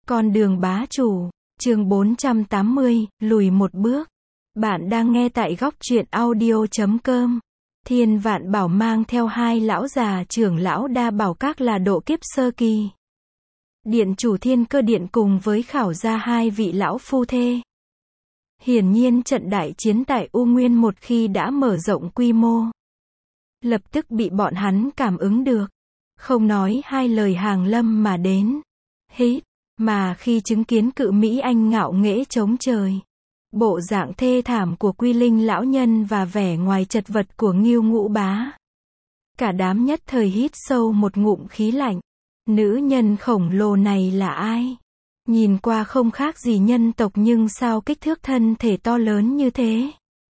Con đường bá chủ, chương 480, lùi một bước. Bạn đang nghe tại góc truyện audio.com. Thiên Vạn Bảo mang theo hai lão già trưởng lão Đa Bảo Các là độ kiếp sơ kỳ. Điện chủ Thiên Cơ Điện cùng với Khảo Gia hai vị lão phu thê. Hiển nhiên trận đại chiến tại U Nguyên một khi đã mở rộng quy mô, lập tức bị bọn hắn cảm ứng được. Không nói hai lời hàng lâm mà đến. Hít, mà khi chứng kiến cự Mỹ Anh ngạo nghễ chống trời, bộ dạng thê thảm của Quy Linh lão nhân và vẻ ngoài chật vật của Ngưu Ngũ Bá, cả đám nhất thời hít sâu một ngụm khí lạnh. Nữ nhân khổng lồ này là ai? Nhìn qua không khác gì nhân tộc nhưng sao kích thước thân thể to lớn như thế?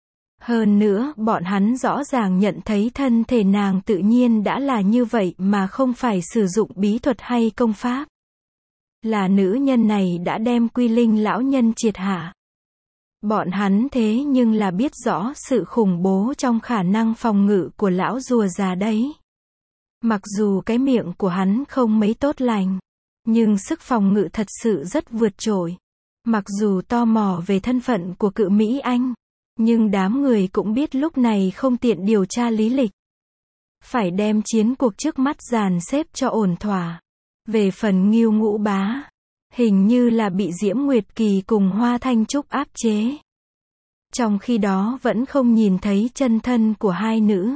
Hơn nữa, bọn hắn rõ ràng nhận thấy thân thể nàng tự nhiên đã là như vậy mà không phải sử dụng bí thuật hay công pháp. Là nữ nhân này đã đem Quy Linh lão nhân triệt hạ. Bọn hắn thế nhưng là biết rõ sự khủng bố trong khả năng phòng ngự của lão rùa già đấy. Mặc dù cái miệng của hắn không mấy tốt lành, nhưng sức phòng ngự thật sự rất vượt trội. Mặc dù tò mò về thân phận của cự Mỹ Anh, nhưng đám người cũng biết lúc này không tiện điều tra lý lịch. Phải đem chiến cuộc trước mắt dàn xếp cho ổn thỏa. Về phần Ngưu Ngũ Bá, hình như là bị Diễm Nguyệt Kỳ cùng Hoa Thanh Trúc áp chế. Trong khi đó vẫn không nhìn thấy chân thân của hai nữ.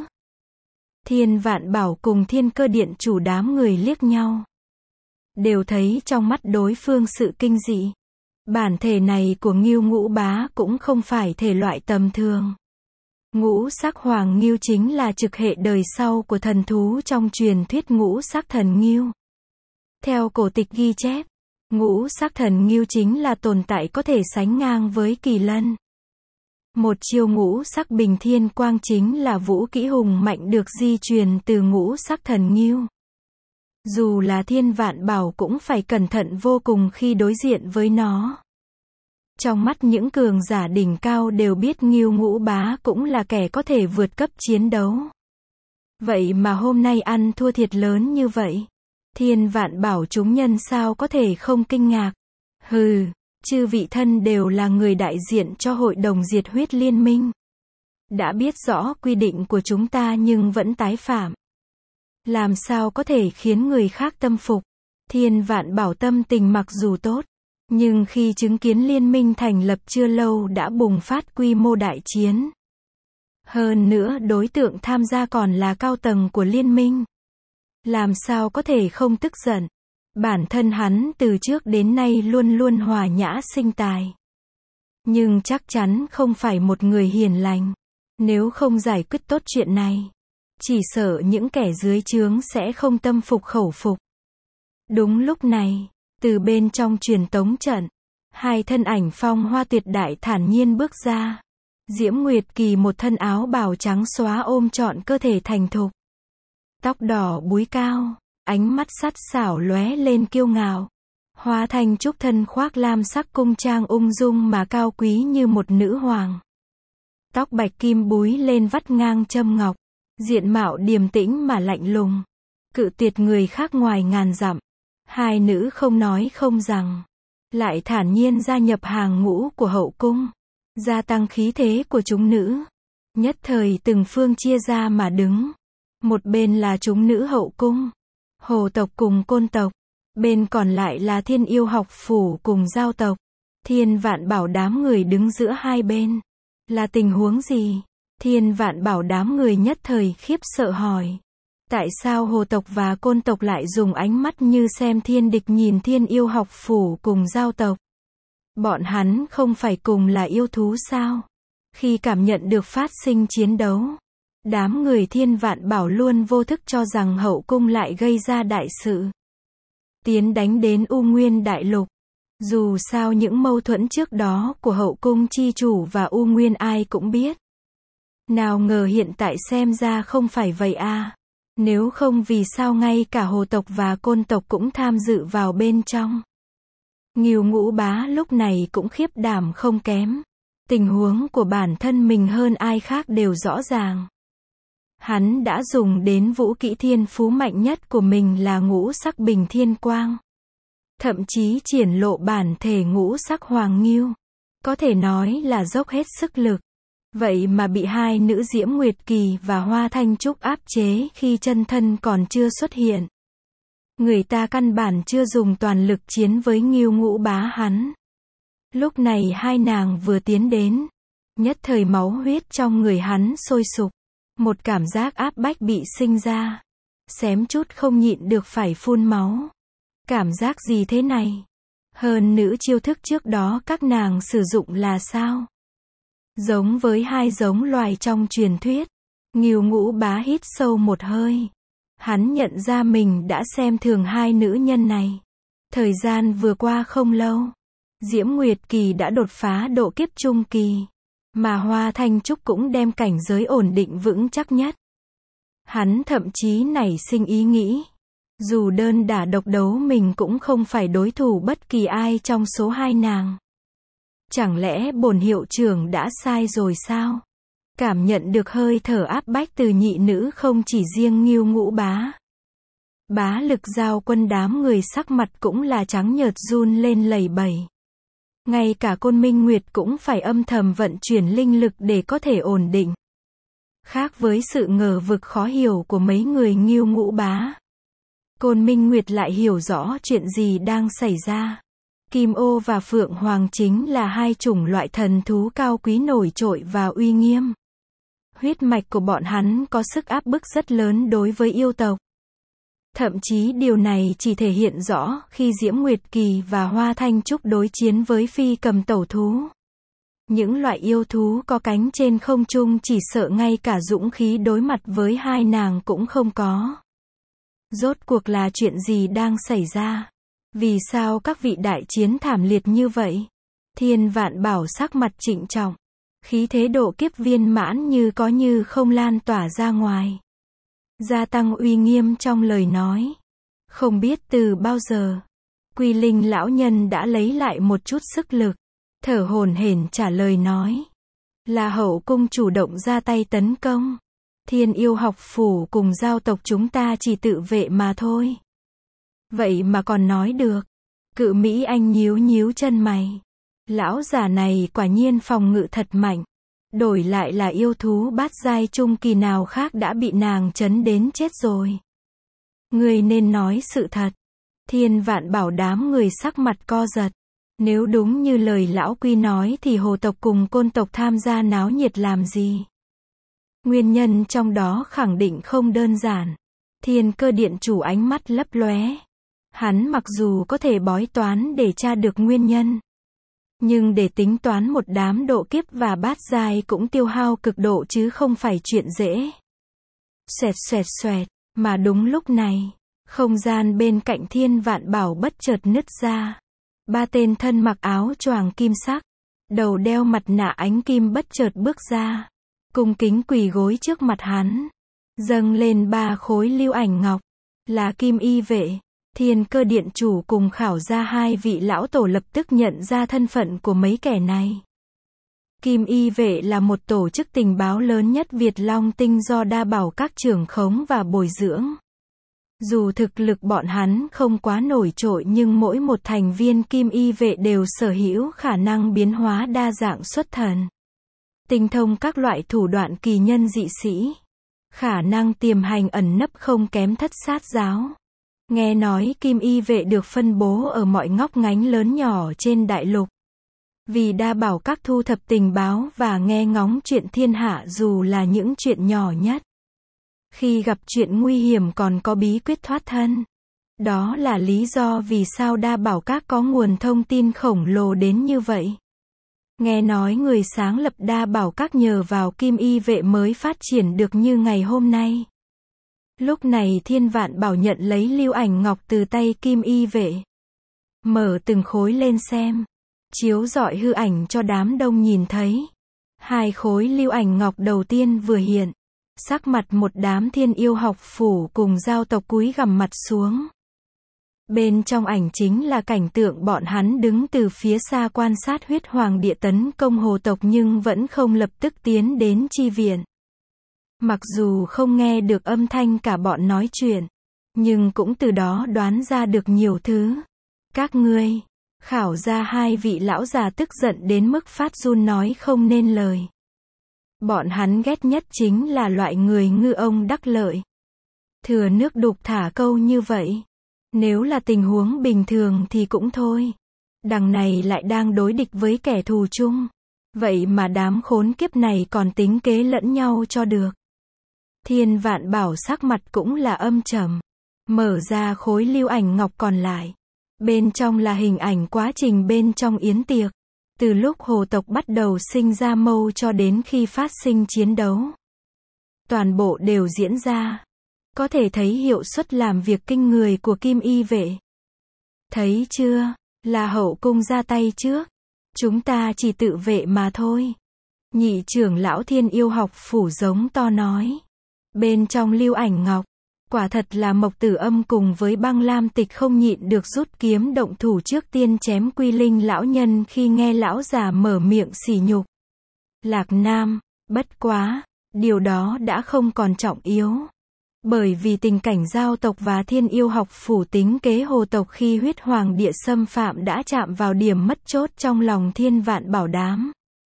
Thiên Vạn Bảo cùng Thiên Cơ Điện chủ đám người liếc nhau, đều thấy trong mắt đối phương sự kinh dị. Bản thể này của Ngưu Ngũ Bá cũng không phải thể loại tầm thường. Ngũ sắc hoàng ngưu chính là trực hệ đời sau của thần thú trong truyền thuyết ngũ sắc thần ngưu. Theo cổ tịch ghi chép, ngũ sắc thần ngưu chính là tồn tại có thể sánh ngang với kỳ lân. Một chiêu ngũ sắc bình thiên quang chính là vũ kỹ hùng mạnh được di truyền từ ngũ sắc thần ngưu. Dù là Thiên Vạn Bảo cũng phải cẩn thận vô cùng khi đối diện với nó. Trong mắt những cường giả đỉnh cao đều biết Ngưu Ngũ Bá cũng là kẻ có thể vượt cấp chiến đấu. Vậy mà hôm nay ăn thua thiệt lớn như vậy, Thiên Vạn Bảo chúng nhân sao có thể không kinh ngạc. Hừ, chư vị thân đều là người đại diện cho Hội đồng Diệt Huyết Liên Minh. Đã biết rõ quy định của chúng ta nhưng vẫn tái phạm, làm sao có thể khiến người khác tâm phục. Thiên Vạn Bảo tâm tình mặc dù tốt, nhưng khi chứng kiến liên minh thành lập chưa lâu đã bùng phát quy mô đại chiến. Hơn nữa đối tượng tham gia còn là cao tầng của liên minh. Làm sao có thể không tức giận. Bản thân hắn từ trước đến nay luôn luôn hòa nhã sinh tài, nhưng chắc chắn không phải một người hiền lành. Nếu không giải quyết tốt chuyện này, chỉ sợ những kẻ dưới trướng sẽ không tâm phục khẩu phục. Đúng lúc này, từ bên trong truyền tống trận, hai thân ảnh phong hoa tuyệt đại thản nhiên bước ra. Diễm Nguyệt Kỳ một thân áo bào trắng xóa ôm trọn cơ thể thành thục, tóc đỏ búi cao, ánh mắt sắt sảo lóe lên kiêu ngạo. Hoa Thanh Trúc thân khoác lam sắc cung trang ung dung mà cao quý như một nữ hoàng. Tóc bạch kim búi lên vắt ngang châm ngọc, diện mạo điềm tĩnh mà lạnh lùng, cự tuyệt người khác ngoài ngàn dặm. Hai nữ không nói không rằng, lại thản nhiên gia nhập hàng ngũ của hậu cung, gia tăng khí thế của chúng nữ. Nhất thời từng phương chia ra mà đứng. Một bên là chúng nữ hậu cung, Hồ tộc cùng Côn tộc, bên còn lại là Thiên Yêu học phủ cùng Giao tộc. Thiên Vạn Bảo đám người đứng giữa hai bên. Là tình huống gì? Thiên Vạn Bảo đám người nhất thời khiếp sợ hỏi. Tại sao Hồ tộc và Côn tộc lại dùng ánh mắt như xem thiên địch nhìn Thiên Yêu học phủ cùng Giao tộc? Bọn hắn không phải cùng là yêu thú sao? Khi cảm nhận được phát sinh chiến đấu, đám người Thiên Vạn Bảo luôn vô thức cho rằng hậu cung lại gây ra đại sự, tiến đánh đến U Nguyên đại lục. Dù sao những mâu thuẫn trước đó của hậu cung chi chủ và U Nguyên ai cũng biết. Nào ngờ hiện tại xem ra không phải vậy à. Nếu không vì sao ngay cả Hồ tộc và Côn tộc cũng tham dự vào bên trong. Ngưu Ngũ Bá lúc này cũng khiếp đảm không kém. Tình huống của bản thân mình hơn ai khác đều rõ ràng. Hắn đã dùng đến vũ kỹ thiên phú mạnh nhất của mình là ngũ sắc bình thiên quang. thậm chí triển lộ bản thể ngũ sắc hoàng ngưu. Có thể nói là dốc hết sức lực. Vậy mà bị hai nữ Diễm Nguyệt Kỳ và Hoa Thanh Trúc áp chế khi chân thân còn chưa xuất hiện. Người ta căn bản chưa dùng toàn lực chiến với Ngưu Ngũ Bá hắn. Lúc này hai nàng vừa tiến đến, nhất thời máu huyết trong người hắn sôi sục. Một cảm giác áp bách bị sinh ra. Xém chút không nhịn được phải phun máu. Cảm giác gì thế này? Hơn nữ chiêu thức trước đó các nàng sử dụng là sao? Giống với hai giống loài trong truyền thuyết. Ngưu Ngũ Bá hít sâu một hơi. Hắn nhận ra mình đã xem thường hai nữ nhân này. Thời gian vừa qua không lâu, Diễm Nguyệt Kỳ đã đột phá độ kiếp trung kỳ, mà Hoa Thanh Trúc cũng đem cảnh giới ổn định vững chắc nhất. Hắn thậm chí nảy sinh ý nghĩ, dù đơn đả độc đấu mình cũng không phải đối thủ bất kỳ ai trong số hai nàng. Chẳng lẽ bổn hiệu trưởng đã sai rồi sao? Cảm nhận được hơi thở áp bách từ nhị nữ không chỉ riêng Ngưu Ngũ Bá. Bá Lực Giao Quân đám người sắc mặt cũng là trắng nhợt run lên lẩy bẩy. Ngay cả Côn Minh Nguyệt cũng phải âm thầm vận chuyển linh lực để có thể ổn định. Khác với sự ngờ vực khó hiểu của mấy người Ngưu Ngũ Bá, Côn Minh Nguyệt lại hiểu rõ chuyện gì đang xảy ra. Kim Ô và Phượng Hoàng chính là hai chủng loại thần thú cao quý nổi trội và uy nghiêm. Huyết mạch của bọn hắn có sức áp bức rất lớn đối với yêu tộc. Thậm chí điều này chỉ thể hiện rõ khi Diễm Nguyệt Kỳ và Hoa Thanh Trúc đối chiến với phi cầm tẩu thú. Những loại yêu thú có cánh trên không trung chỉ sợ ngay cả dũng khí đối mặt với hai nàng cũng không có. Rốt cuộc là chuyện gì đang xảy ra? Vì sao các vị đại chiến thảm liệt như vậy? Thiên Vạn Bảo sắc mặt trịnh trọng. Khí thế độ kiếp viên mãn như có như không lan tỏa ra ngoài. Gia tăng uy nghiêm trong lời nói. Không biết từ bao giờ, Quy Linh lão nhân đã lấy lại một chút sức lực. Thở hổn hển trả lời nói. Là hậu cung chủ động ra tay tấn công. Thiên Yêu học phủ cùng giao tộc chúng ta chỉ tự vệ mà thôi. Vậy mà còn nói được. Cự Mỹ Anh nhíu nhíu chân mày. Lão già này quả nhiên phòng ngự thật mạnh. Đổi lại là yêu thú bát giai trung kỳ nào khác đã bị nàng chấn đến chết rồi. Người nên nói sự thật. Thiên Vạn Bảo đám người sắc mặt co giật. Nếu đúng như lời lão Quy nói thì hồ tộc cùng côn tộc tham gia náo nhiệt làm gì? Nguyên nhân trong đó khẳng định không đơn giản. Thiên Cơ Điện chủ ánh mắt lấp lóe. Hắn mặc dù có thể bói toán để tra được nguyên nhân, nhưng để tính toán một đám độ kiếp và bát giai cũng tiêu hao cực độ chứ không phải chuyện dễ. Xoẹt xoẹt xoẹt, mà đúng lúc này, không gian bên cạnh Thiên Vạn Bảo bất chợt nứt ra. Ba tên thân mặc áo choàng kim sắc, đầu đeo mặt nạ ánh kim bất chợt bước ra, cung kính quỳ gối trước mặt hắn, dâng lên 3 khối lưu ảnh ngọc, là Kim Y vệ. Thiên Cơ Điện chủ cùng khảo ra 2 vị lão tổ lập tức nhận ra thân phận của mấy kẻ này. Kim Y vệ là một tổ chức tình báo lớn nhất Việt Long Tinh do Đa Bảo các trưởng khống và bồi dưỡng. Dù thực lực bọn hắn không quá nổi trội nhưng mỗi một thành viên Kim Y vệ đều sở hữu khả năng biến hóa đa dạng xuất thần. Tinh thông các loại thủ đoạn kỳ nhân dị sĩ. Khả năng tiềm hành ẩn nấp không kém Thất Sát giáo. Nghe nói Kim Y vệ được phân bố ở mọi ngóc ngách lớn nhỏ trên đại lục. Vì Đa Bảo các thu thập tình báo và nghe ngóng chuyện thiên hạ dù là những chuyện nhỏ nhất. Khi gặp chuyện nguy hiểm còn có bí quyết thoát thân. Đó là lý do vì sao Đa Bảo các có nguồn thông tin khổng lồ đến như vậy. Nghe nói người sáng lập Đa Bảo các nhờ vào Kim Y vệ mới phát triển được như ngày hôm nay. Lúc này Thiên Vạn Bảo nhận lấy lưu ảnh ngọc từ tay Kim Y vệ. Mở từng khối lên xem. Chiếu rọi hư ảnh cho đám đông nhìn thấy. 2 khối lưu ảnh ngọc đầu tiên vừa hiện. Sắc mặt một đám Thiên Yêu học phủ cùng giao tộc cúi gằm mặt xuống. Bên trong ảnh chính là cảnh tượng bọn hắn đứng từ phía xa quan sát huyết hoàng địa tấn công hồ tộc nhưng vẫn không lập tức tiến đến chi viện. Mặc dù không nghe được âm thanh cả bọn nói chuyện, nhưng cũng từ đó đoán ra được nhiều thứ. Các ngươi, khảo ra hai vị lão già tức giận đến mức phát run nói không nên lời. Bọn hắn ghét nhất chính là loại người ngư ông đắc lợi. Thừa nước đục thả câu như vậy. Nếu là tình huống bình thường thì cũng thôi. Đằng này lại đang đối địch với kẻ thù chung. Vậy mà đám khốn kiếp này còn tính kế lẫn nhau cho được. Thiên Vạn Bảo sắc mặt cũng là âm trầm. Mở ra khối lưu ảnh ngọc còn lại. Bên trong là hình ảnh quá trình bên trong yến tiệc. Từ lúc hồ tộc bắt đầu sinh ra mâu cho đến khi phát sinh chiến đấu. Toàn bộ đều diễn ra. Có thể thấy hiệu suất làm việc kinh người của Kim Y vệ. Thấy chưa, là hậu cung ra tay trước. Chúng ta chỉ tự vệ mà thôi. Nhị trưởng lão Thiên Yêu học phủ giống to nói. Bên trong lưu ảnh ngọc, quả thật là Mộc Tử Âm cùng với Băng Lam Tịch không nhịn được rút kiếm động thủ trước tiên chém Quy Linh lão nhân khi nghe lão già mở miệng sỉ nhục. Lạc Nam, bất quá, điều đó đã không còn trọng yếu. Bởi vì tình cảnh giao tộc và Thiên Yêu học phủ tính kế hồ tộc khi huyết hoàng địa xâm phạm đã chạm vào điểm mất chốt trong lòng Thiên Vạn Bảo đám.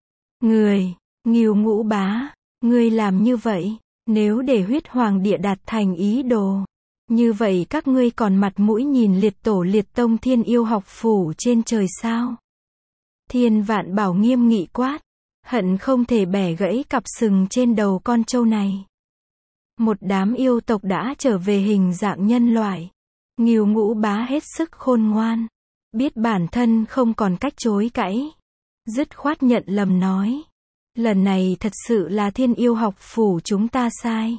Người, Ngưu Ngũ Bá, ngươi làm như vậy, nếu để huyết hoàng địa đạt thành ý đồ, như vậy các ngươi còn mặt mũi nhìn liệt tổ liệt tông Thiên Yêu học phủ trên trời sao? Thiên Vạn Bảo nghiêm nghị quát, hận không thể bẻ gãy cặp sừng trên đầu con trâu này. Một đám yêu tộc đã trở về hình dạng nhân loại. Ngưu Ngũ Bá hết sức khôn ngoan, biết bản thân không còn cách chối cãi, dứt khoát nhận lầm nói, lần này thật sự là Thiên Yêu học phủ chúng ta sai,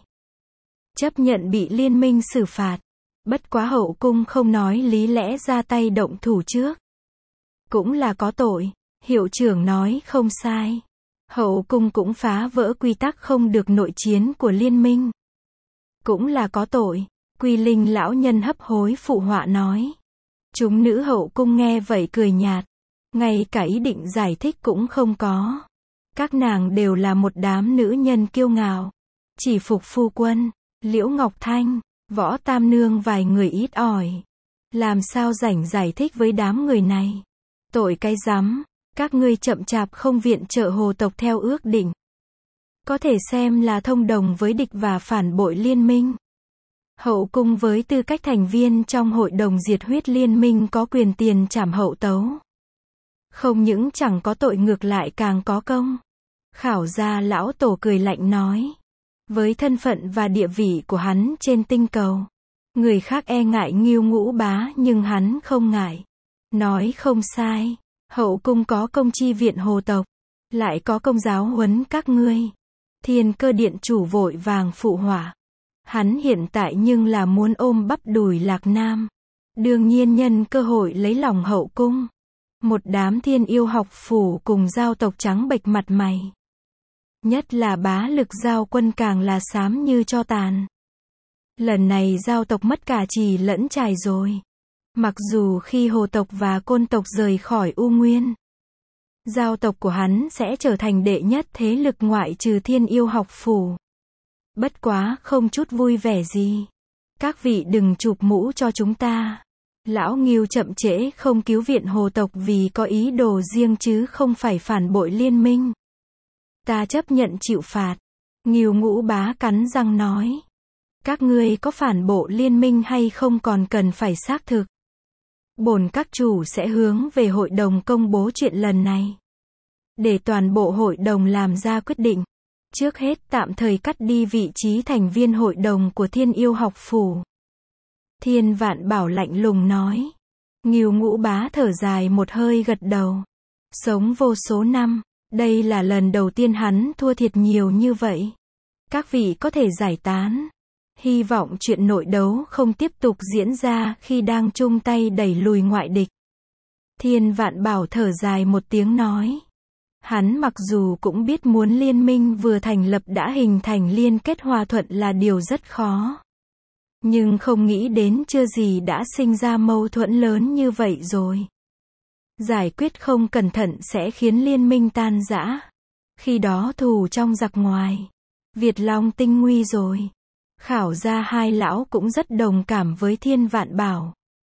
chấp nhận bị liên minh xử phạt. Bất quá hậu cung không nói lý lẽ ra tay động thủ trước, cũng là có tội. Hiệu trưởng nói không sai, hậu cung cũng phá vỡ quy tắc không được nội chiến của liên minh, cũng là có tội. Quy Linh lão nhân hấp hối phụ họa nói. Chúng nữ hậu cung nghe vậy cười nhạt, ngay cả ý định giải thích cũng không có. Các nàng đều là một đám nữ nhân kiêu ngạo, chỉ phục phu quân, Liễu Ngọc Thanh, Võ Tam Nương vài người ít ỏi. Làm sao rảnh giải thích với đám người này? Tội cái rắm, các ngươi chậm chạp không viện trợ hồ tộc theo ước định. Có thể xem là thông đồng với địch và phản bội liên minh. Hậu cung với tư cách thành viên trong hội đồng diệt huyết liên minh có quyền tiền trảm hậu tấu. Không những chẳng có tội ngược lại càng có công. Khảo gia lão tổ cười lạnh nói. Với thân phận và địa vị của hắn trên tinh cầu, người khác e ngại Ngưu Ngũ Bá nhưng hắn không ngại. Nói không sai, hậu cung có công chi viện hồ tộc, lại có công giáo huấn các ngươi. Thiên Cơ điện chủ vội vàng phụ họa. Hắn hiện tại nhưng là muốn ôm bắp đùi Lạc Nam. Đương nhiên nhân cơ hội lấy lòng hậu cung. Một đám Thiên Yêu học phủ cùng giao tộc trắng bệch mặt mày. Nhất là bá lực giao quân càng là xám như tro tàn. Lần này giao tộc mất cả trì lẫn trài rồi. Mặc dù khi hồ tộc và côn tộc rời khỏi U Nguyên, giao tộc của hắn sẽ trở thành đệ nhất thế lực ngoại trừ Thiên Yêu học phủ. Bất quá không chút vui vẻ gì. Các vị đừng chụp mũ cho chúng ta. Lão Ngưu chậm trễ không cứu viện hồ tộc vì có ý đồ riêng chứ không phải phản bội liên minh. Ta chấp nhận chịu phạt. Ngưu Ngũ Bá cắn răng nói. Các ngươi có phản bội liên minh hay không còn cần phải xác thực. Bổn các chủ sẽ hướng về hội đồng công bố chuyện lần này. Để toàn bộ hội đồng làm ra quyết định. Trước hết tạm thời cắt đi vị trí thành viên hội đồng của Thiên Yêu học phủ. Thiên Vạn Bảo lạnh lùng nói. Ngưu Ngũ Bá thở dài một hơi gật đầu. Sống vô số năm, đây là lần đầu tiên hắn thua thiệt nhiều như vậy. Các vị có thể giải tán. Hy vọng chuyện nội đấu không tiếp tục diễn ra khi đang chung tay đẩy lùi ngoại địch. Thiên Vạn Bảo thở dài một tiếng nói. Hắn mặc dù cũng biết muốn liên minh vừa thành lập đã hình thành liên kết hòa thuận là điều rất khó. Nhưng không nghĩ đến chưa gì đã sinh ra mâu thuẫn lớn như vậy rồi. Giải quyết không cẩn thận sẽ khiến liên minh tan rã. Khi đó thù trong giặc ngoài. Việt Long tinh nguy rồi. Khảo gia hai lão cũng rất đồng cảm với Thiên Vạn Bảo.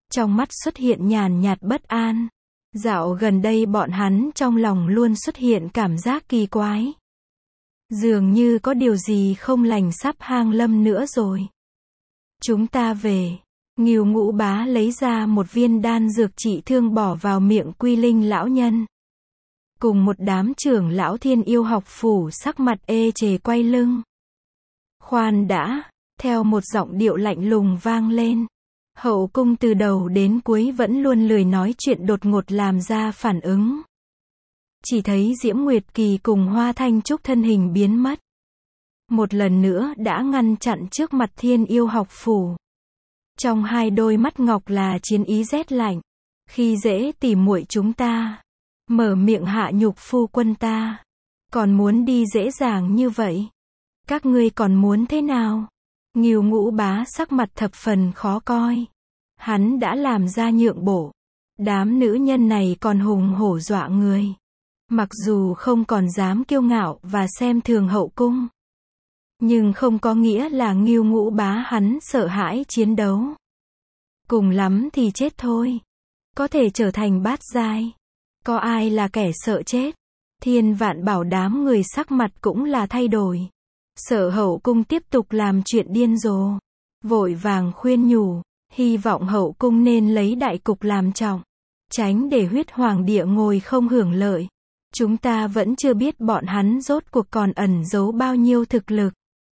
Trong mắt xuất hiện nhàn nhạt bất an. Dạo gần đây bọn hắn trong lòng luôn xuất hiện cảm giác kỳ quái. Dường như có điều gì không lành sắp hàng lâm nữa rồi. Chúng ta về. Ngưu Ngũ Bá lấy ra một viên đan dược trị thương bỏ vào miệng Quy Linh lão nhân. Cùng một đám trưởng lão Thiên Yêu học phủ sắc mặt ê chề quay lưng. Khoan đã, theo một giọng điệu lạnh lùng vang lên. Hậu cung từ đầu đến cuối vẫn luôn lười nói chuyện đột ngột làm ra phản ứng. Chỉ thấy Diễm Nguyệt Kỳ cùng Hoa Thanh Trúc thân hình biến mất. Một lần nữa đã ngăn chặn trước mặt Thiên Yêu học phủ. Trong hai đôi mắt ngọc là chiến ý rét lạnh. Khi dễ tỉ muội chúng ta. Mở miệng hạ nhục phu quân ta. Còn muốn đi dễ dàng như vậy. Các ngươi còn muốn thế nào? Ngưu Ngũ Bá sắc mặt thập phần khó coi. Hắn đã làm ra nhượng bộ. Đám nữ nhân này còn hùng hổ dọa người. Mặc dù không còn dám kiêu ngạo và xem thường hậu cung. Nhưng không có nghĩa là Ngưu Ngũ Bá hắn sợ hãi chiến đấu. Cùng lắm thì chết thôi. Có thể trở thành bát giai. Có ai là kẻ sợ chết? Thiên Vạn Bảo đám người sắc mặt cũng là thay đổi. Sợ hậu cung tiếp tục làm chuyện điên rồ. Vội vàng khuyên nhủ. Hy vọng hậu cung nên lấy đại cục làm trọng. Tránh để huyết hoàng địa ngồi không hưởng lợi. Chúng ta vẫn chưa biết bọn hắn rốt cuộc còn ẩn giấu bao nhiêu thực lực.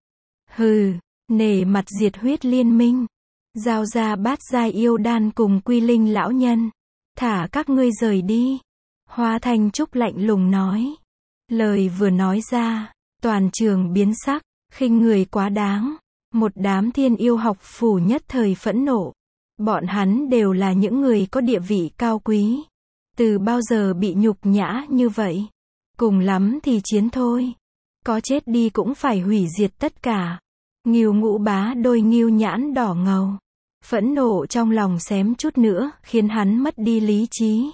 Hừ, nể mặt diệt huyết liên minh. Giao ra bát giai yêu đan cùng Quy Linh lão nhân. Thả các ngươi rời đi. Hoa Thanh Trúc lạnh lùng nói. Lời vừa nói ra, toàn trường biến sắc, khinh người quá đáng. Một đám Thiên Yêu học phủ nhất thời phẫn nộ. Bọn hắn đều là những người có địa vị cao quý. Từ bao giờ bị nhục nhã như vậy? Cùng lắm thì chiến thôi. Có chết đi cũng phải hủy diệt tất cả. Ngưu Ngũ Bá đôi ngưu nhãn đỏ ngầu. Phẫn nộ trong lòng xém chút nữa, khiến hắn mất đi lý trí.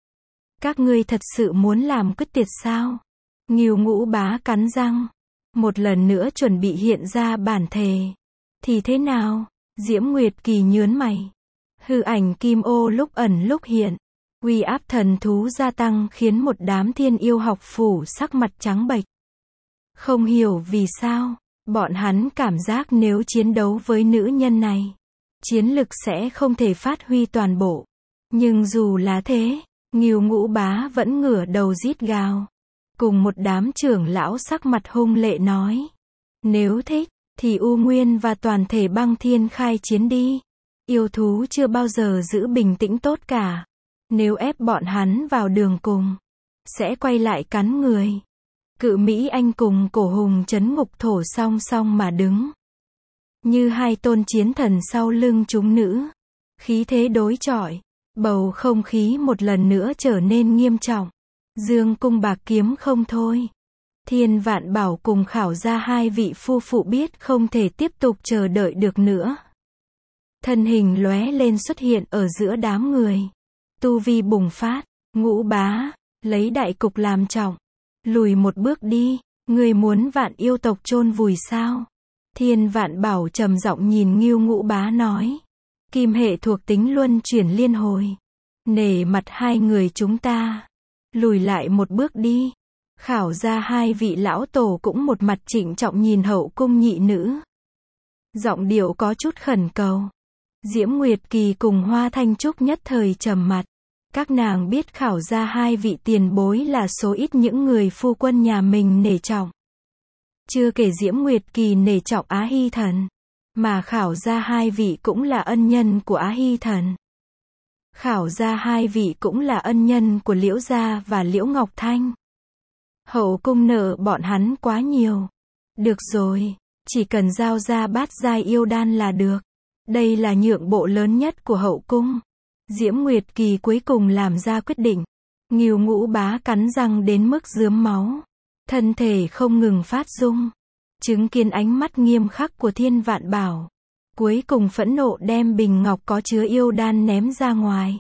Các ngươi thật sự muốn làm quyết tiệt sao? Ngưu Ngũ Bá cắn răng. Một lần nữa chuẩn bị hiện ra bản thề. Thì thế nào? Diễm Nguyệt Kỳ nhớn mày. Hư ảnh kim ô lúc ẩn lúc hiện. Uy áp thần thú gia tăng khiến một đám Thiên Yêu học phủ sắc mặt trắng bệch. Không hiểu vì sao, bọn hắn cảm giác nếu chiến đấu với nữ nhân này, chiến lực sẽ không thể phát huy toàn bộ. Nhưng dù là thế, Ngưu Ngũ Bá vẫn ngửa đầu rít gào. Cùng một đám trưởng lão sắc mặt hung lệ nói. Nếu thích, thì U Nguyên và toàn thể Băng Thiên khai chiến đi. Yêu thú chưa bao giờ giữ bình tĩnh tốt cả. Nếu ép bọn hắn vào đường cùng, sẽ quay lại cắn người. Cự Mỹ Anh cùng Cổ Hùng Trấn Ngục Thổ song song mà đứng. Như hai tôn chiến thần sau lưng chúng nữ. Khí thế đối chọi. Bầu không khí một lần nữa trở nên nghiêm trọng. Dương cung bạc kiếm không thôi. Thiên Vạn Bảo cùng Khảo Gia hai vị phu phụ biết không thể tiếp tục chờ đợi được nữa. Thân hình lóe lên xuất hiện ở giữa đám người. Tu vi bùng phát. Ngũ Bá, lấy đại cục làm trọng. Lùi một bước đi. Người muốn vạn yêu tộc chôn vùi sao? Thiên Vạn Bảo trầm giọng nhìn Ngưu Ngũ Bá nói. Kim hệ thuộc tính luân chuyển liên hồi. Nể mặt hai người chúng ta. Lùi lại một bước đi. Khảo Gia hai vị lão tổ cũng một mặt trịnh trọng nhìn hậu cung nhị nữ. Giọng điệu có chút khẩn cầu. Diễm Nguyệt Kỳ cùng Hoa Thanh Trúc nhất thời trầm mặt. Các nàng biết Khảo Gia hai vị tiền bối là số ít những người phu quân nhà mình nể trọng. Chưa kể Diễm Nguyệt Kỳ nể trọng Á Hy Thần. Mà Khảo Gia hai vị cũng là ân nhân của Á Hy Thần. Khảo Gia hai vị cũng là ân nhân của Liễu Gia và Liễu Ngọc Thanh. Hậu cung nợ bọn hắn quá nhiều. Được rồi, chỉ cần giao ra bát giai yêu đan là được. Đây là nhượng bộ lớn nhất của hậu cung. Diễm Nguyệt Kỳ cuối cùng làm ra quyết định. Ngưu Ngũ Bá cắn răng đến mức rướm máu. Thân thể không ngừng phát rung. Chứng kiến ánh mắt nghiêm khắc của Thiên Vạn Bảo. Cuối cùng phẫn nộ đem bình ngọc có chứa yêu đan ném ra ngoài.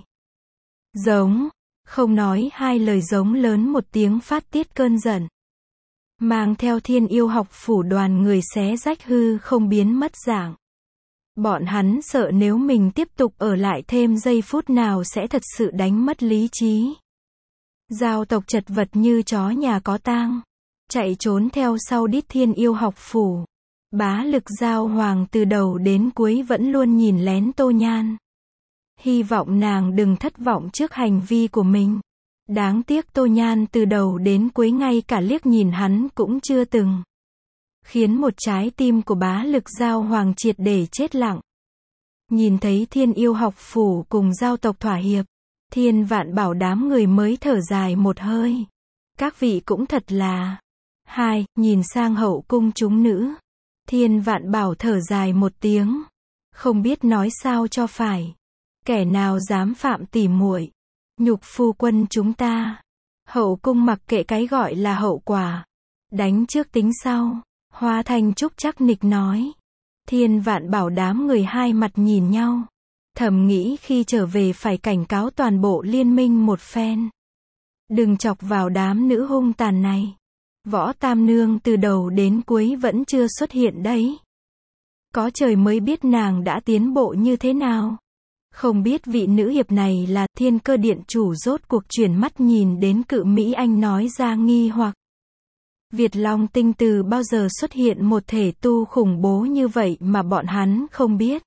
Giống. Không nói hai lời giống lớn một tiếng phát tiết cơn giận. Mang theo Thiên Yêu học phủ đoàn người xé rách hư không biến mất dạng. Bọn hắn sợ nếu mình tiếp tục ở lại thêm giây phút nào sẽ thật sự đánh mất lý trí. Giao tộc chật vật như chó nhà có tang, chạy trốn theo sau Đít Thiên Yêu học phủ. Bá Lực Giao Hoàng từ đầu đến cuối vẫn luôn nhìn lén Tô Nhan. Hy vọng nàng đừng thất vọng trước hành vi của mình. Đáng tiếc Tô Nhan từ đầu đến cuối ngay cả liếc nhìn hắn cũng chưa từng. Khiến một trái tim của Bá Lực Giao Hoàng triệt để chết lặng. Nhìn thấy Thiên Yêu học phủ cùng giao tộc thỏa hiệp, Thiên Vạn Bảo đám người mới thở dài một hơi. Các vị cũng thật là. Nhìn sang hậu cung chúng nữ. Thiên Vạn Bảo thở dài một tiếng. Không biết nói sao cho phải. Kẻ nào dám phạm tỉ muội, nhục phu quân chúng ta. Hậu cung mặc kệ cái gọi là hậu quả. Đánh trước tính sau. Hoa Thanh Trúc chắc nịch nói. Thiên Vạn Bảo đám người hai mặt nhìn nhau. Thầm nghĩ khi trở về phải cảnh cáo toàn bộ liên minh một phen. Đừng chọc vào đám nữ hung tàn này. Võ Tam Nương từ đầu đến cuối vẫn chưa xuất hiện đấy. Có trời mới biết nàng đã tiến bộ như thế nào. Không biết vị nữ hiệp này là Thiên Cơ Điện chủ rốt cuộc chuyển mắt nhìn đến Cự Mỹ Anh nói ra nghi hoặc. Việt Long Tinh từ bao giờ xuất hiện một thể tu khủng bố như vậy mà bọn hắn không biết.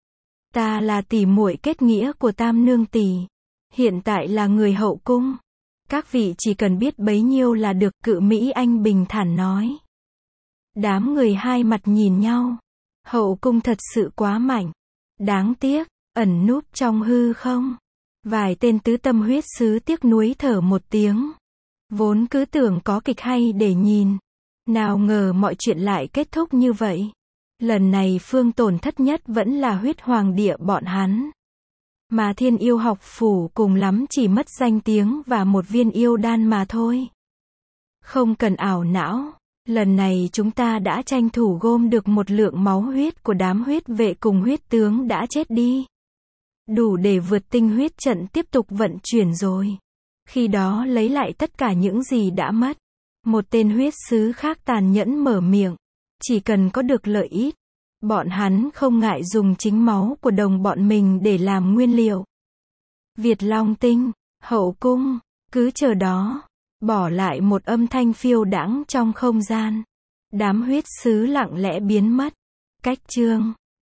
Ta là tỷ muội kết nghĩa của Tam Nương tỷ. Hiện tại là người hậu cung. Các vị chỉ cần biết bấy nhiêu là được, Cự Mỹ Anh bình thản nói. Đám người hai mặt nhìn nhau. Hậu cung thật sự quá mạnh. Đáng tiếc, ẩn núp trong hư không. Vài tên tứ tâm huyết sứ tiếc nuối thở một tiếng. Vốn cứ tưởng có kịch hay để nhìn. Nào ngờ mọi chuyện lại kết thúc như vậy. Lần này phương tổn thất nhất vẫn là huyết hoàng địa bọn hắn. Mà Thiên Yêu học phủ cùng lắm chỉ mất danh tiếng và một viên yêu đan mà thôi. Không cần ảo não. Lần này chúng ta đã tranh thủ gom được một lượng máu huyết của đám huyết vệ cùng huyết tướng đã chết đi. Đủ để vượt tinh huyết trận tiếp tục vận chuyển rồi. Khi đó lấy lại tất cả những gì đã mất. Một tên huyết sứ khác tàn nhẫn mở miệng. Chỉ cần có được lợi ít, bọn hắn không ngại dùng chính máu của đồng bọn mình để làm nguyên liệu. Việt Long Tinh, hậu cung, cứ chờ đó. Bỏ lại một âm thanh phiêu đãng trong không gian. Đám huyết sứ lặng lẽ biến mất. Cách chương